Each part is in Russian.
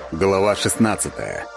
Глава 16.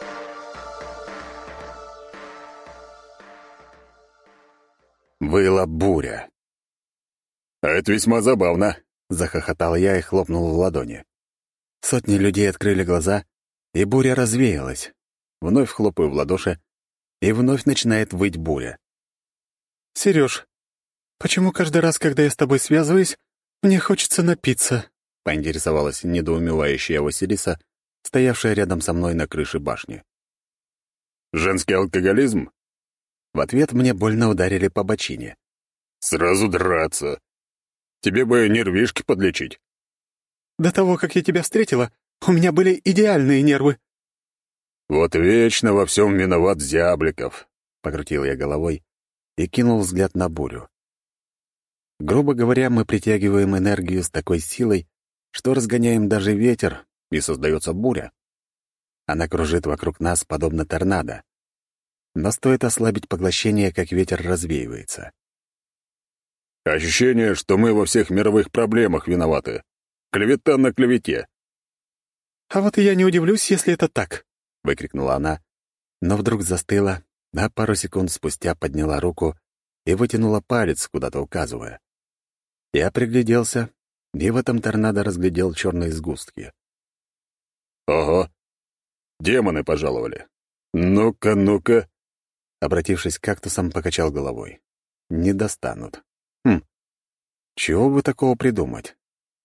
Выла буря. «А это весьма забавно», — захохотал я и хлопнул в ладони. Сотни людей открыли глаза, и буря развеялась. Вновь хлопаю в ладоши, и вновь начинает выть буря. «Серёж, почему каждый раз, когда я с тобой связываюсь, мне хочется напиться?» — поинтересовалась недоумевающая Василиса, стоявшая рядом со мной на крыше башни. «Женский алкоголизм?» В ответ мне больно ударили по бочине. «Сразу драться. Тебе бы нервишки подлечить». «До того, как я тебя встретила, у меня были идеальные нервы». «Вот вечно во всем виноват Зябликов», — покрутил я головой и кинул взгляд на бурю. Грубо говоря, мы притягиваем энергию с такой силой, что разгоняем даже ветер, и создается буря. Она кружит вокруг нас, подобно торнадо. Но стоит ослабить поглощение, как ветер развеивается. Ощущение, что мы во всех мировых проблемах виноваты. Клевета на клевете. «А вот и я не удивлюсь, если это так», — выкрикнула она, но вдруг застыла, а пару секунд спустя подняла руку и вытянула палец, куда-то указывая. Я пригляделся, и в этом торнадо разглядел черные сгустки. «Ого! Демоны пожаловали! Ну-ка, ну-ка!» Обратившись к кактусам, покачал головой. «Не достанут. Чего бы такого придумать?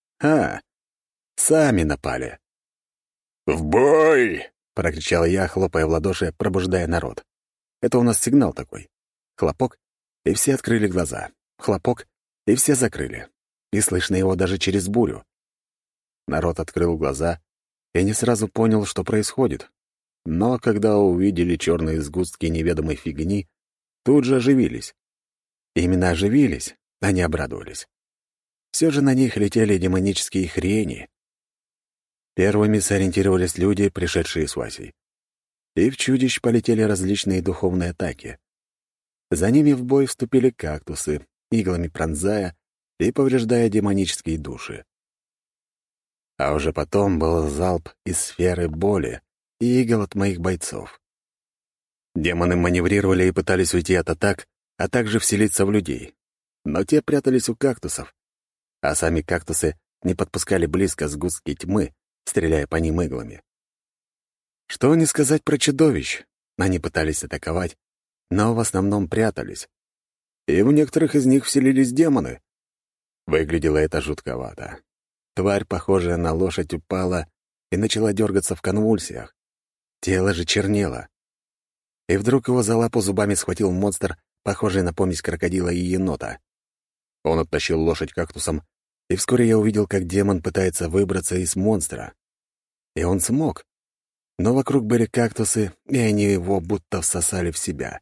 Сами напали!» «В бой!» — прокричал я, хлопая в ладоши, пробуждая народ. Это у нас сигнал такой. Хлопок, и все открыли глаза. Хлопок, и все закрыли. И слышно его даже через бурю. Народ открыл глаза и не сразу понял, что происходит. Но когда увидели черные сгустки неведомой фигни, тут же оживились. Именно оживились, а не обрадовались. Все же на них летели демонические хрени. Первыми сориентировались люди, пришедшие с Васей. И в чудищ полетели различные духовные атаки. За ними в бой вступили кактусы, иглами пронзая и повреждая демонические души. А уже потом был залп из сферы боли и игл от моих бойцов. Демоны маневрировали и пытались уйти от атак, а также вселиться в людей. Но те прятались у кактусов, а сами кактусы не подпускали близко сгустки тьмы, стреляя по ним иглами. Что не сказать про чудовищ. Они пытались атаковать, но в основном прятались. И в некоторых из них вселились демоны. Выглядело это жутковато. Тварь, похожая на лошадь, упала и начала дергаться в конвульсиях. Тело же чернело. И вдруг его за лапу зубами схватил монстр, похожий на помесь крокодила и енота. Он оттащил лошадь кактусом, и вскоре я увидел, как демон пытается выбраться из монстра. И он смог. Но вокруг были кактусы, и они его будто всосали в себя.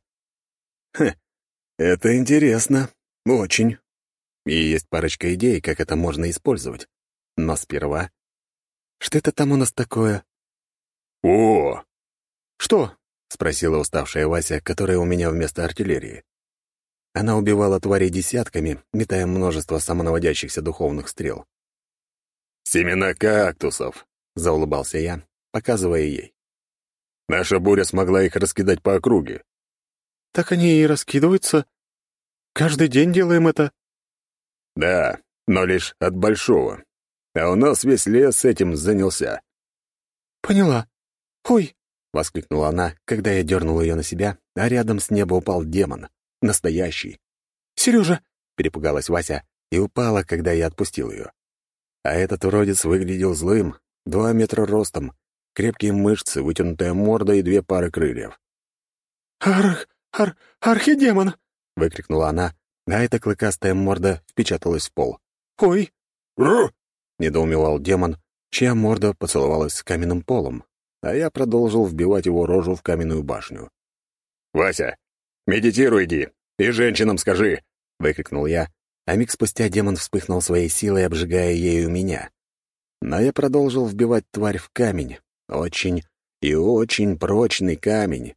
Это интересно. Очень. И есть парочка идей, как это можно использовать. Но сперва... Что это там у нас такое? «О!» «Что?» — спросила уставшая Вася, которая у меня вместо артиллерии. Она убивала тварей десятками, метая множество самонаводящихся духовных стрел. «Семена кактусов», — заулыбался я, показывая ей. «Наша буря смогла их раскидать по округе». «Так они и раскидываются. Каждый день делаем это». «Да, но лишь от большого. А у нас весь лес этим занялся». «Поняла. Ой!» — воскликнула она, когда я дернул ее на себя, а рядом с неба упал демон. Настоящий. «Сережа!» — перепугалась Вася и упала, когда я отпустил ее. А этот уродец выглядел злым, 2 метра ростом, крепкие мышцы, вытянутая морда и 2 пары крыльев. Архидемон!» — выкрикнула она, а эта клыкастая морда впечаталась в пол. «Ой!» «Ру!» — недоумевал демон, чья морда поцеловалась с каменным полом, а я продолжил вбивать его рожу в каменную башню. «Вася, медитируй иди, и женщинам скажи!» — выкрикнул я, а миг спустя демон вспыхнул своей силой, обжигая ею меня. Но я продолжил вбивать тварь в камень. Очень и очень прочный камень.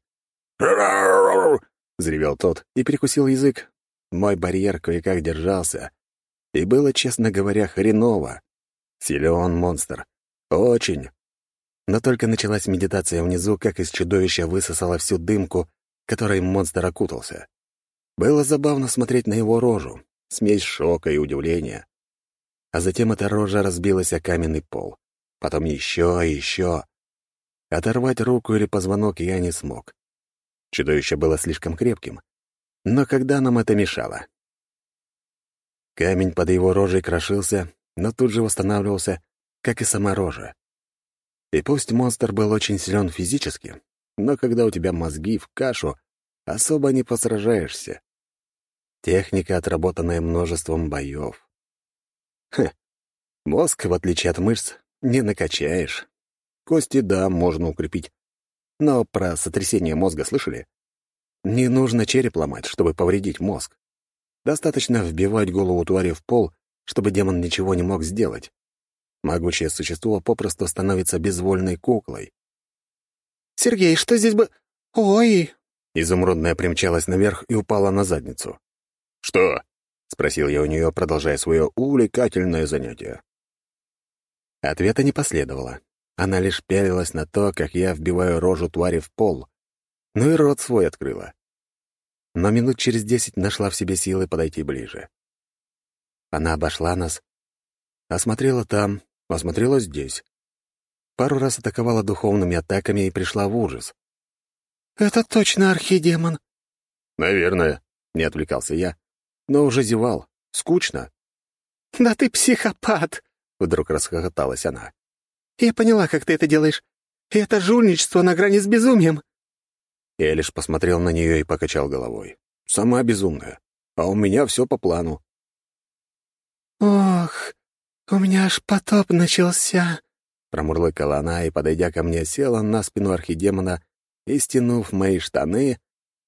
Взревел тот и прикусил язык. Мой барьер кое-как держался. И было, честно говоря, хреново. Силен монстр. Очень. Но только началась медитация внизу, как из чудовища высосала всю дымку, которой монстр окутался. Было забавно смотреть на его рожу, смесь шока и удивления. А затем эта рожа разбилась о каменный пол. Потом еще и еще. Оторвать руку или позвонок я не смог. Чудовище было слишком крепким. Но когда нам это мешало? Камень под его рожей крошился, но тут же восстанавливался, как и сама рожа. И пусть монстр был очень силен физически, но когда у тебя мозги в кашу, особо не посражаешься. Техника, отработанная множеством боев. Мозг, в отличие от мышц, не накачаешь. Кости, да, можно укрепить. Но про сотрясение мозга слышали? Не нужно череп ломать, чтобы повредить мозг. Достаточно вбивать голову твари в пол, чтобы демон ничего не мог сделать. Могучее существо попросту становится безвольной куклой. «Сергей, что здесь бы... Ой!» Изумрудная примчалась наверх и упала на задницу. «Что?» — спросил я у нее, продолжая свое увлекательное занятие. Ответа не последовало. Она лишь пялилась на то, как я вбиваю рожу твари в пол. Ну и рот свой открыла. Но минут через 10 нашла в себе силы подойти ближе. Она обошла нас, осмотрела там, осмотрела здесь. Пару раз атаковала духовными атаками и пришла в ужас. «Это точно архидемон». «Наверное», — не отвлекался я, но уже зевал. Скучно. «Да ты психопат!» — вдруг расхохоталась она. «Я поняла, как ты это делаешь. И это жульничество на грани с безумием». Я лишь посмотрел на нее и покачал головой. Сама безумная. А у меня все по плану. «Ох, у меня аж потоп начался», — промурлыкала она и, подойдя ко мне, села на спину архидемона и, стянув мои штаны...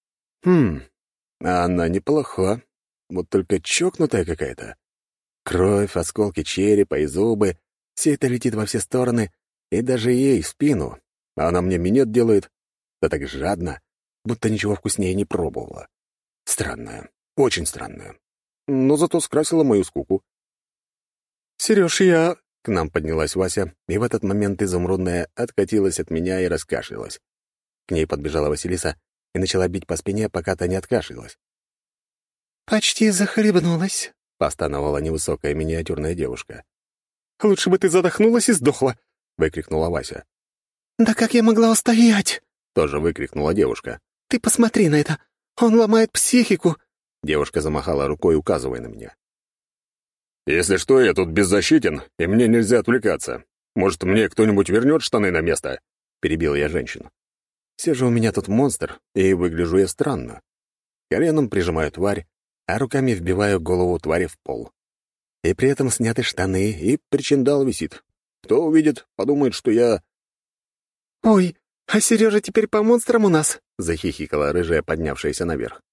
А она неплоха. Вот только чокнутая какая-то. Кровь, осколки черепа и зубы — все это летит во все стороны, и даже ей в спину. А она мне минет делает. Да так жадно, будто ничего вкуснее не пробовала. Странная, очень странная. Но зато скрасила мою скуку. «Серёж, я...» К нам поднялась Вася, и в этот момент изумрудная откатилась от меня и раскашлялась. К ней подбежала Василиса и начала бить по спине, пока та не откашлялась. «Почти захлебнулась», — постановала невысокая миниатюрная девушка. «Лучше бы ты задохнулась и сдохла», — выкрикнула Вася. «Да как я могла устоять?» — тоже выкрикнула девушка. «Ты посмотри на это! Он ломает психику!» Девушка замахала рукой, указывая на меня. «Если что, я тут беззащитен, и мне нельзя отвлекаться. Может, мне кто-нибудь вернет штаны на место?» — перебил я женщину. «Все же у меня тут монстр, и выгляжу я странно. Коленом прижимаю тварь, а руками вбиваю голову твари в пол. И при этом сняты штаны, и причиндал висит. Кто увидит, подумает, что я...» «Ой, а Сережа теперь по монстрам у нас?» — захихикала рыжая, поднявшаяся наверх.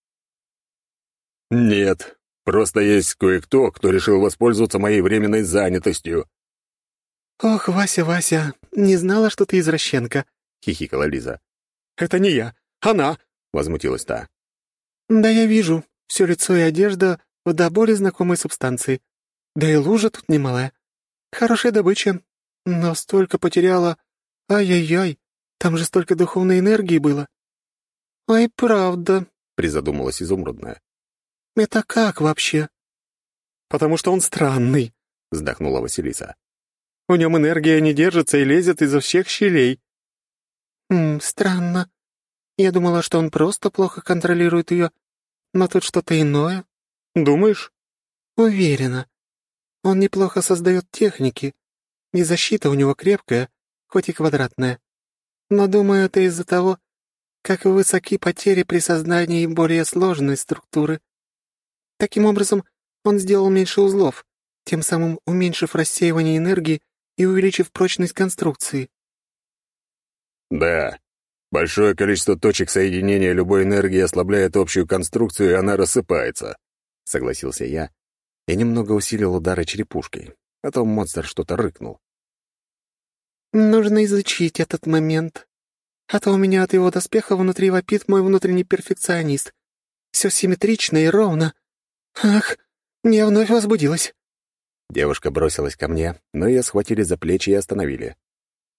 «Нет, просто есть кое-кто, кто решил воспользоваться моей временной занятостью». «Ох, Вася, Вася, не знала, что ты извращенка», — хихикала Лиза. «Это не я, она», — возмутилась та. «Да я вижу, все лицо и одежда в до боли знакомой субстанции. Да и лужа тут немалая. Хорошая добыча, но столько потеряла. Ай-яй-яй, там же столько духовной энергии было». «Ой, правда», — призадумалась изумрудная. «Это как вообще?» «Потому что он странный», — вздохнула Василиса. «У нем энергия не держится и лезет изо всех щелей». «Странно. Я думала, что он просто плохо контролирует ее, но тут что-то иное». «Думаешь?» «Уверена. Он неплохо создает техники, и защита у него крепкая, хоть и квадратная. Но, думаю, это из-за того, как высоки потери при создании более сложной структуры. Таким образом, он сделал меньше узлов, тем самым уменьшив рассеивание энергии и увеличив прочность конструкции». «Да, большое количество точек соединения любой энергии ослабляет общую конструкцию, и она рассыпается», — согласился я и немного усилил удары черепушкой, а то монстр что-то рыкнул. «Нужно изучить этот момент, а то у меня от его доспеха внутри вопит мой внутренний перфекционист. Все симметрично и ровно. Ах, я вновь возбудилась». Девушка бросилась ко мне, но ее схватили за плечи и остановили.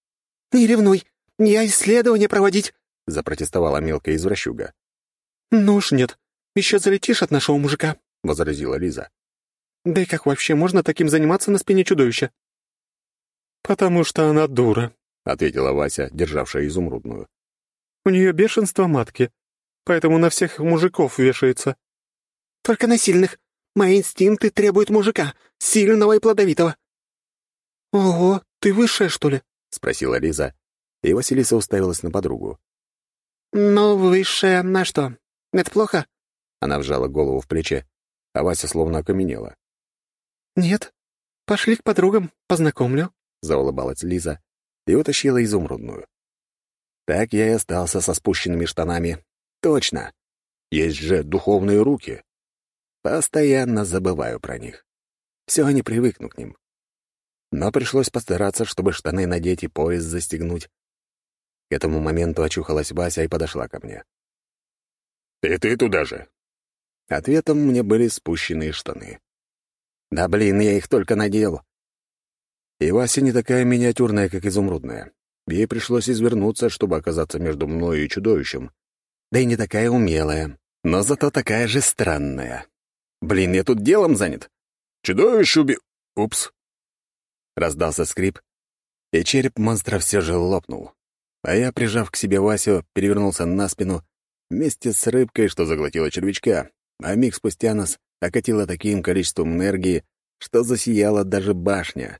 «Не ревнуй, я исследование проводить», — запротестовала мелкая извращуга. «Ну уж нет, еще залетишь от нашего мужика», — возразила Лиза. «Да и как вообще можно таким заниматься на спине чудовища?» «Потому что она дура», — ответила Вася, державшая изумрудную. «У нее бешенство матки, поэтому на всех мужиков вешается». «Только на сильных. Мои инстинкты требуют мужика, сильного и плодовитого». «Ого, ты высшая, что ли?» — спросила Лиза, и Василиса уставилась на подругу. «Ну, высшая на что? Это плохо?» Она вжала голову в плечи, а Вася словно окаменела. «Нет. Пошли к подругам, познакомлю», — заулыбалась Лиза и утащила изумрудную. Так я и остался со спущенными штанами. Точно. Есть же духовные руки. Постоянно забываю про них. Все, не привыкну к ним. Но пришлось постараться, чтобы штаны надеть и пояс застегнуть. К этому моменту очухалась Вася и подошла ко мне. «И ты туда же?» Ответом мне были спущенные штаны. Да блин, я их только надел. И Вася не такая миниатюрная, как изумрудная. Ей пришлось извернуться, чтобы оказаться между мной и чудовищем. Да и не такая умелая, но зато такая же странная. Блин, я тут делом занят. «Чудовище Упс!» Раздался скрип, и череп монстра все же лопнул. А я, прижав к себе Васю, перевернулся на спину вместе с рыбкой, что заглотила червячка, а миг спустя нас окатило таким количеством энергии, что засияла даже башня.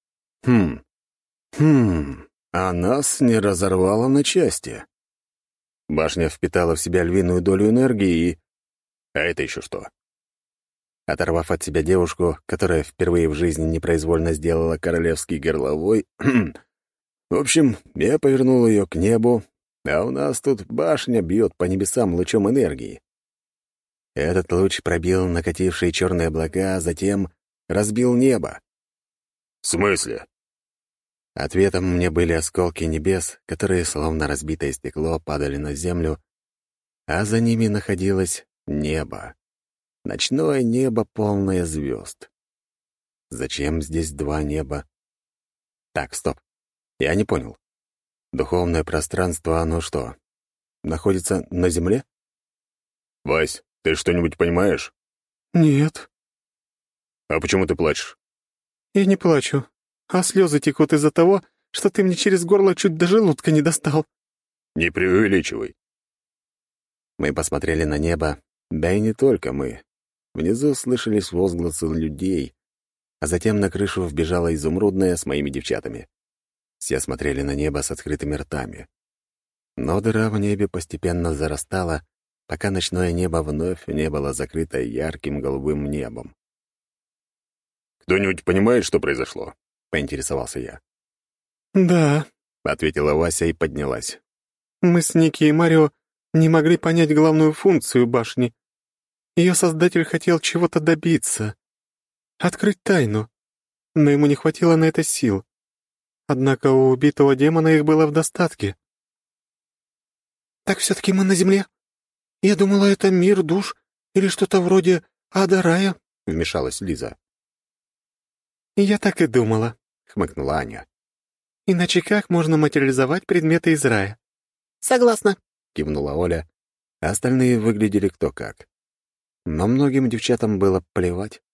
А нас не разорвало на части. Башня впитала в себя львиную долю энергии и... А это еще что? Оторвав от себя девушку, которая впервые в жизни непроизвольно сделала королевский горловой... В общем, я повернул ее к небу, а у нас тут башня бьет по небесам лучом энергии. Этот луч пробил накатившие черные облака, а затем разбил небо. «В смысле?» Ответом мне были осколки небес, которые, словно разбитое стекло, падали на землю, а за ними находилось небо. Ночное небо, полное звезд. Зачем здесь два неба? Так, стоп. Я не понял. Духовное пространство, оно что, находится на земле? «Вась, ты что-нибудь понимаешь?» «Нет, «А почему ты плачешь?» я не плачу, а слезы текут из-за того, что ты мне через горло чуть до желудка не достал». «Не преувеличивай». Мы посмотрели на небо, да и не только мы. Внизу слышались возгласы людей, а затем на крышу вбежала изумрудная с моими девчатами. Все смотрели на небо с открытыми ртами. Но дыра в небе постепенно зарастала, пока ночное небо вновь не было закрыто ярким голубым небом. «Кто-нибудь понимает, что произошло?» — поинтересовался я. «Да», — ответила Вася и поднялась. «мы с Ники и Марио не могли понять главную функцию башни. Ее создатель хотел чего-то добиться, открыть тайну, но ему не хватило на это сил. Однако у убитого демона их было в достатке». «Так все-таки мы на земле? Я думала, это мир душ или что-то вроде ада рая», — вмешалась Лиза. «Я так и думала», — хмыкнула Аня. «Иначе как можно материализовать предметы из рая?» «Согласна», — кивнула Оля, а остальные выглядели кто как. Но многим девчатам было плевать.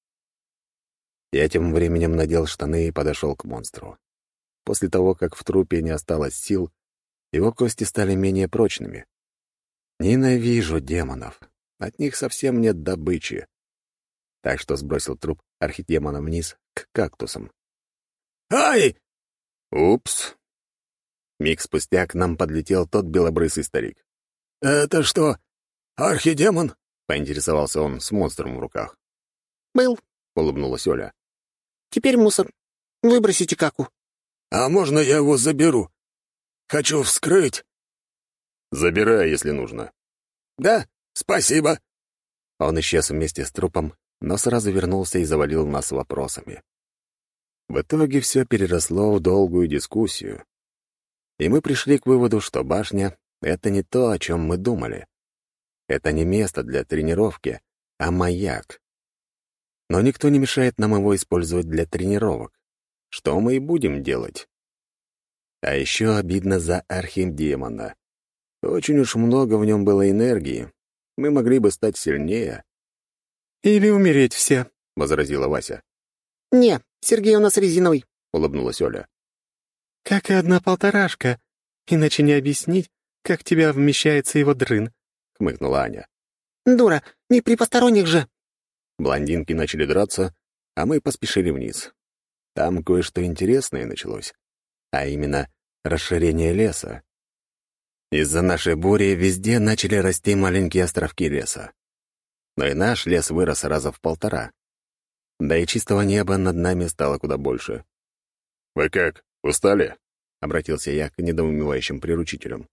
Я тем временем надел штаны и подошел к монстру. После того, как в трупе не осталось сил, его кости стали менее прочными. Ненавижу демонов. От них совсем нет добычи. Так что сбросил труп архидемона вниз к кактусам. «Ай!» Упс. Миг спустя к нам подлетел тот белобрысый старик. «Это что, архидемон?» — поинтересовался он с монстром в руках. «Был», — улыбнулась Оля. «теперь мусор. Выбросите каку». «А можно я его заберу? Хочу вскрыть». «Забирай, если нужно». «Да, спасибо». Он исчез вместе с трупом, но сразу вернулся и завалил нас вопросами. В итоге все переросло в долгую дискуссию. И мы пришли к выводу, что башня — это не то, о чем мы думали. Это не место для тренировки, а маяк. Но никто не мешает нам его использовать для тренировок. Что мы и будем делать. А еще обидно за архидемона. Очень уж много в нем было энергии. Мы могли бы стать сильнее. «Или умереть все», — возразила Вася. «Не, Сергей у нас резиновый», — улыбнулась Оля. «как и одна полторашка. Иначе не объяснить, как в тебя вмещается его дрын», — хмыкнула Аня. «Дура, не при посторонних же». Блондинки начали драться, а мы поспешили вниз. Там кое-что интересное началось, а именно расширение леса. Из-за нашей бури везде начали расти маленькие островки леса. Но и наш лес вырос раза в 1,5. Да и чистого неба над нами стало куда больше. «Вы как, устали?» — обратился я к недоумевающим приручителям.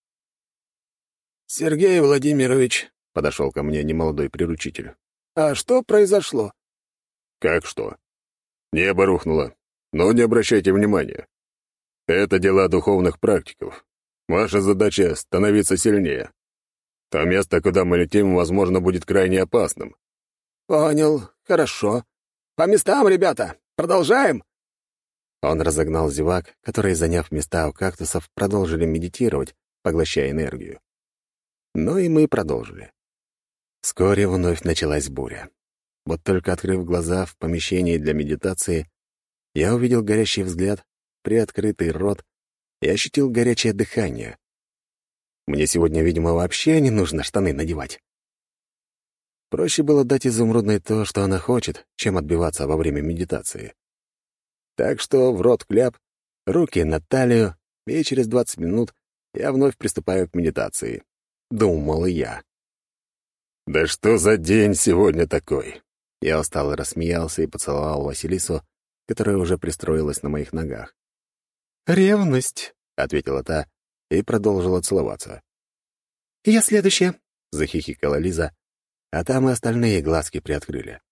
«Сергей Владимирович», — подошел ко мне немолодой приручитель. «а что произошло?» «Как что? Небо рухнуло, но не обращайте внимания. Это дела духовных практиков. Ваша задача — становиться сильнее. То место, куда мы летим, возможно, будет крайне опасным». «Понял, хорошо. По местам, ребята, продолжаем?» Он разогнал зевак, которые, заняв места у кактусов, продолжили медитировать, поглощая энергию. Ну и мы продолжили. Вскоре вновь началась буря. Вот только открыв глаза в помещении для медитации, я увидел горящий взгляд, приоткрытый рот и ощутил горячее дыхание. Мне сегодня, видимо, вообще не нужно штаны надевать. Проще было дать изумрудной то, что она хочет, чем отбиваться во время медитации. Так что в рот кляп, руки на талию, и через 20 минут я вновь приступаю к медитации. Думал я. «Да что за день сегодня такой?» Я устало рассмеялся и поцеловал Василису, которая уже пристроилась на моих ногах. «Ревность», — ответила та и продолжила целоваться. «Я следующая», — захихикала Лиза, а там и остальные глазки приоткрыли.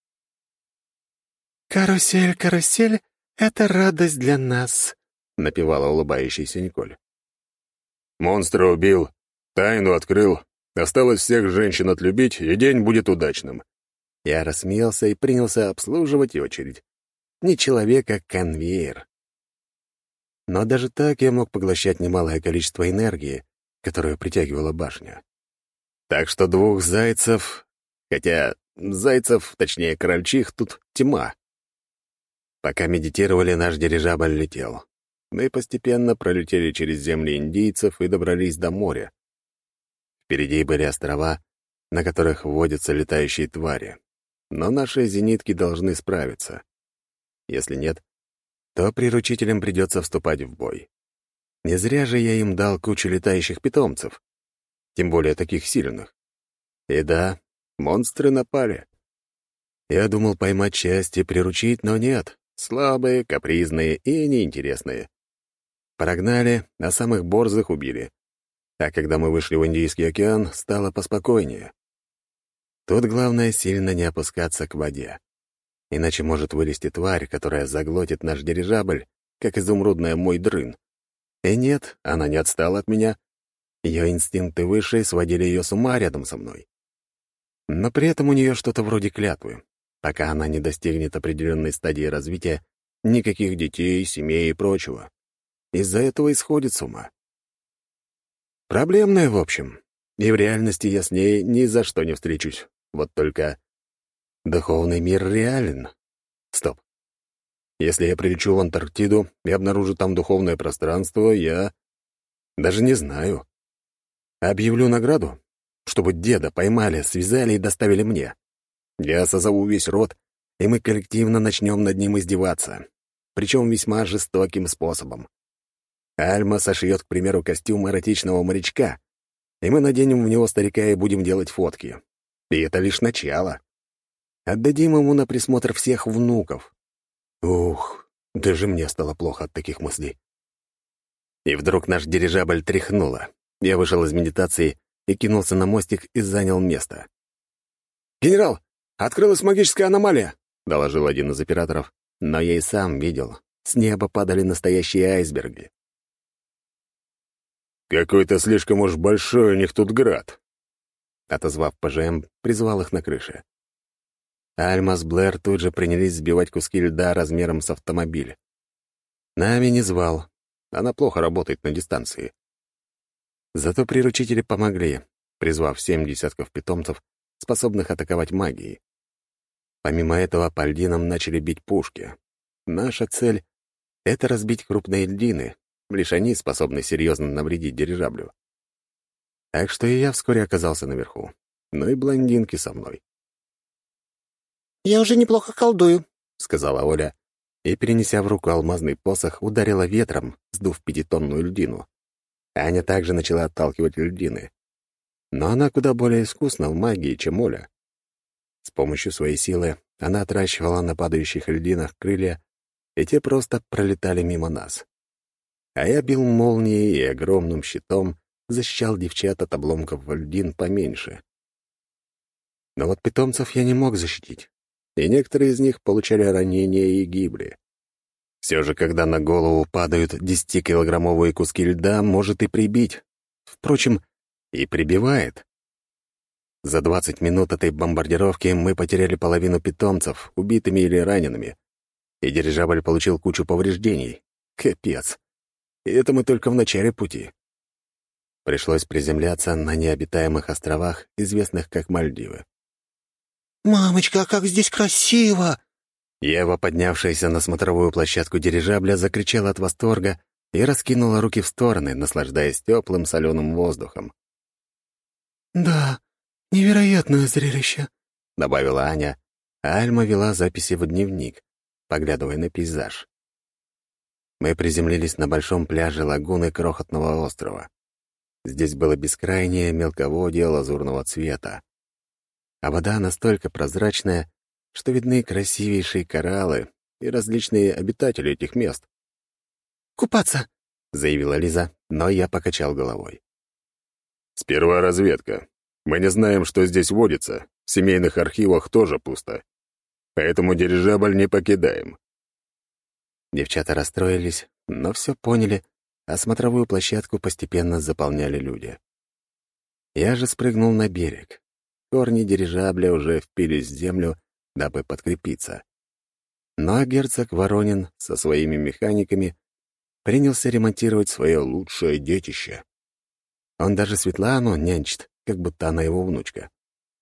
«Карусель, карусель — это радость для нас», — напевала улыбающаяся Николь. «Монстра убил, тайну открыл, осталось всех женщин отлюбить, и день будет удачным». Я рассмеялся и принялся обслуживать очередь. Не человек, а конвейер. Но даже так я мог поглощать немалое количество энергии, которую притягивала башня. Так что 2 зайцев, хотя зайцев, точнее крольчих, тут тьма. Пока медитировали, наш дирижабль летел. Мы постепенно пролетели через земли индийцев и добрались до моря. Впереди были острова, на которых водятся летающие твари. Но наши зенитки должны справиться. Если нет, то приручителям придется вступать в бой. Не зря же я им дал кучу летающих питомцев, тем более таких сильных. И да, монстры напали. Я думал поймать часть и приручить, но нет. Слабые, капризные и неинтересные. Прогнали, а самых борзых убили. А когда мы вышли в Индийский океан, стало поспокойнее. Тут главное сильно не опускаться к воде. Иначе может вылезти тварь, которая заглотит наш дирижабль, как изумрудная мой дрын. И нет, она не отстала от меня. Ее инстинкты выше сводили ее с ума рядом со мной. Но при этом у нее что-то вроде клятвы. Пока она не достигнет определенной стадии развития, никаких детей, семей и прочего. Из-за этого исходит с ума. Проблемная, в общем. И в реальности я с ней ни за что не встречусь. Вот только духовный мир реален. Стоп. Если я прилечу в Антарктиду и обнаружу там духовное пространство, я даже не знаю. Объявлю награду, чтобы деда поймали, связали и доставили мне. Я созову весь род, и мы коллективно начнем над ним издеваться. Причем весьма жестоким способом. Альма сошьет, к примеру, костюм эротичного морячка, и мы наденем в него старика и будем делать фотки. И это лишь начало. Отдадим ему на присмотр всех внуков. Ух, даже мне стало плохо от таких мыслей. И вдруг наш дирижабль тряхнуло. Я вышел из медитации и кинулся на мостик и занял место. «Генерал, открылась магическая аномалия», — доложил один из операторов, но я и сам видел. С неба падали настоящие айсберги. «Какой-то слишком уж большой у них тут град». Отозвав ПЖМ, призвал их на крыше. Альма с Блэр тут же принялись сбивать куски льда размером с автомобиль. Нами не звал. она плохо работает на дистанции. Зато приручители помогли, призвав 7 десятков питомцев, способных атаковать магией. Помимо этого, по льдинам начали бить пушки. Наша цель — это разбить крупные льдины, лишь они способны серьезно навредить дирижаблю. Так что и я вскоре оказался наверху. Ну и блондинки со мной. «Я уже неплохо колдую», — сказала Оля, и, перенеся в руку алмазный посох, ударила ветром, сдув 5-тонную льдину. Аня также начала отталкивать льдины. Но она куда более искусна в магии, чем Оля. С помощью своей силы она отращивала на падающих льдинах крылья, и те просто пролетали мимо нас. А я бил молнией и огромным щитом защищал девчат от обломков льдин поменьше. Но вот питомцев я не мог защитить, и некоторые из них получали ранения и гибли. Все же, когда на голову падают 10-килограммовые куски льда, может и прибить. Впрочем, и прибивает. За 20 минут этой бомбардировки мы потеряли половину питомцев, убитыми или ранеными, и дирижабль получил кучу повреждений. Капец. И это мы только в начале пути. Пришлось приземляться на необитаемых островах, известных как Мальдивы. «Мамочка, как здесь красиво!» Ева, поднявшаяся на смотровую площадку дирижабля, закричала от восторга и раскинула руки в стороны, наслаждаясь теплым соленым воздухом. «Да, невероятное зрелище», — добавила Аня, а Альма вела записи в дневник, поглядывая на пейзаж. Мы приземлились на большом пляже лагуны крохотного острова. Здесь было бескрайнее мелководье лазурного цвета, а вода настолько прозрачная, что видны красивейшие кораллы и различные обитатели этих мест. «Купаться!» — заявила Лиза, но я покачал головой. «Сперва разведка. Мы не знаем, что здесь водится. В семейных архивах тоже пусто. Поэтому дирижабль не покидаем». Девчата расстроились, но все поняли, а смотровую площадку постепенно заполняли люди. Я же спрыгнул на берег. Корни дирижабля уже впились в землю, дабы подкрепиться. Но герцог Воронин со своими механиками принялся ремонтировать свое лучшее детище. Он даже Светлану нянчит, как будто она его внучка.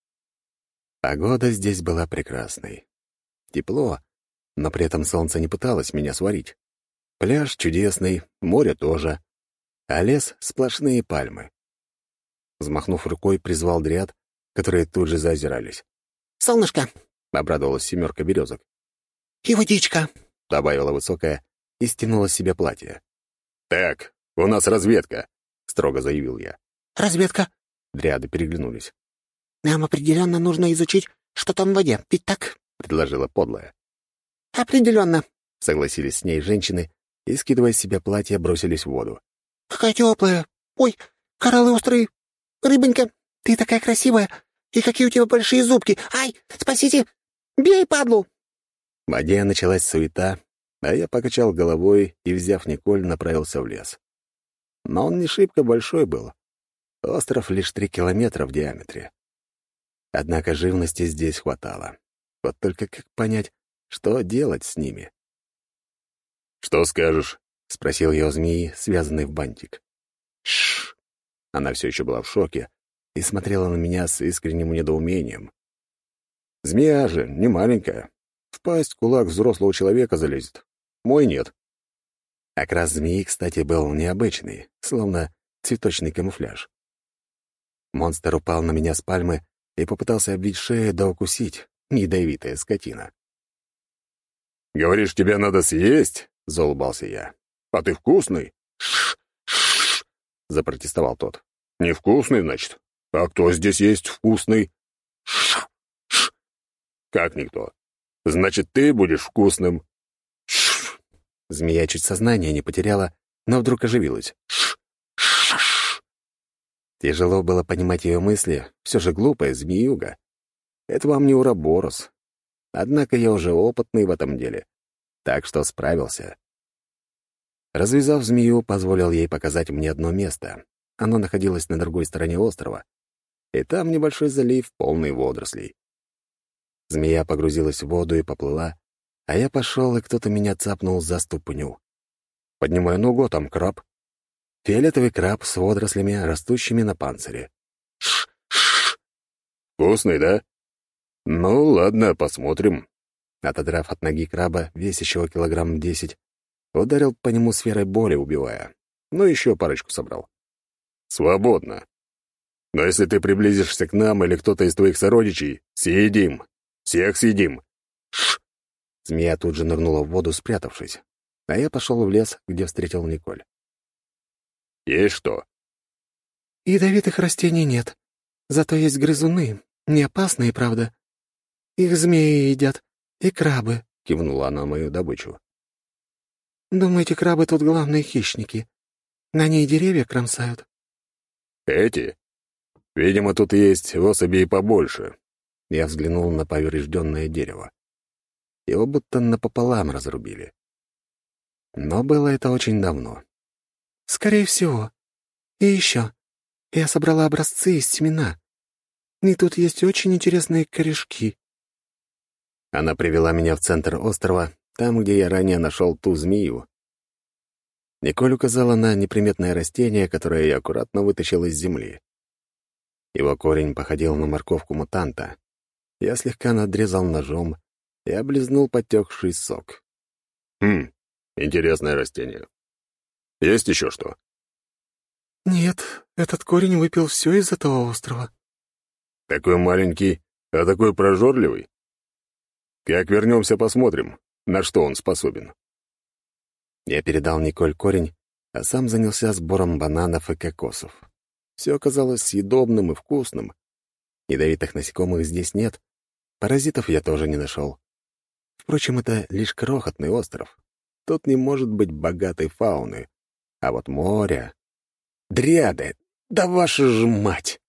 Погода здесь была прекрасной. Тепло, но при этом солнце не пыталось меня сварить. Пляж чудесный, море тоже, а лес — сплошные пальмы. Взмахнув рукой, призвал дриад, которые тут же заозирались. «Солнышко!» — обрадовалась 7 березок. «И водичка!» — добавила высокая и стянула с себя платье. «Так, у нас разведка», — строго заявил я. «Разведка!» — дриады переглянулись. «Нам определенно нужно изучить, что там в воде, ведь так?» — предложила подлая. «Определенно!» — согласились с ней женщины и, скидывая с себя платье, бросились в воду. «Какая теплая! Ой, кораллы острые! Рыбонька, ты такая красивая! И какие у тебя большие зубки! Ай, спасите! Бей, падлу!» В воде началась суета, а я покачал головой и, взяв Николь, направился в лес. Но он не шибко большой был. Остров лишь 3 километра в диаметре. Однако живности здесь хватало. Вот только как понять, что делать с ними? «Что скажешь?» — спросил я у змеи, связанной в бантик. «Шш!» Она все еще была в шоке и смотрела на меня с искренним недоумением. Змея же не маленькая. В пасть кулак взрослого человека залезет. Мой нет. Окрас змеи, кстати, был необычный, словно цветочный камуфляж. Монстр упал на меня с пальмы и попытался обвить шею да укусить, ядовитая скотина. «Говоришь, тебя надо съесть?» — заулыбался я. «А ты вкусный?» «Ш-ш-ш!» — запротестовал тот. «Невкусный, значит? А кто здесь есть вкусный?» «Ш-ш!» «Как никто? Значит, ты будешь вкусным». «Ш-ш!» Змея чуть сознание не потеряла, но вдруг оживилась. «Ш-ш-ш!» Тяжело было понимать ее мысли, все же глупая змеюга. Это вам не уроборос. Однако я уже опытный в этом деле, так что справился. Развязав змею, позволил ей показать мне одно место. Оно находилось на другой стороне острова, и там небольшой залив, полный водорослей. Змея погрузилась в воду и поплыла, а я пошел, и кто-то меня цапнул за ступню. Поднимаю ногу, там краб. Фиолетовый краб с водорослями, растущими на панцире. Вкусный, да? Ну, ладно, посмотрим. Отодрав от ноги краба, весящего килограмм 10, ударил по нему сферой боли, убивая. Ну, еще парочку собрал. Свободно. Но если ты приблизишься к нам или кто-то из твоих сородичей, съедим. Всех съедим. Змея тут же нырнула в воду, спрятавшись. А я пошел в лес, где встретил Николь. Есть что? Ядовитых растений нет. Зато есть грызуны. Не опасные, правда. Их змеи едят. И крабы. Кивнула она мою добычу. Думаете, крабы тут главные хищники? На ней деревья кромсают. Эти? Видимо, тут есть особи и побольше. Я взглянул на поврежденное дерево. Его будто напополам разрубили. Но было это очень давно. Скорее всего. И еще. Я собрала образцы из семена. И тут есть очень интересные корешки. Она привела меня в центр острова, там, где я ранее нашел ту змею. Николь указала на неприметное растение, которое я аккуратно вытащил из земли. Его корень походил на морковку мутанта. Я слегка надрезал ножом и облизнул потекший сок. Интересное растение. Есть еще что? Нет, этот корень выпил все из этого острова. Такой маленький, а такой прожорливый. Как вернемся, посмотрим, на что он способен. Я передал Николь корень, а сам занялся сбором бананов и кокосов. Все оказалось съедобным и вкусным. Ядовитых насекомых здесь нет, паразитов я тоже не нашел. Впрочем, это лишь крохотный остров. Тут не может быть богатой фауны. А вот море... Дриады! Да ваша же мать!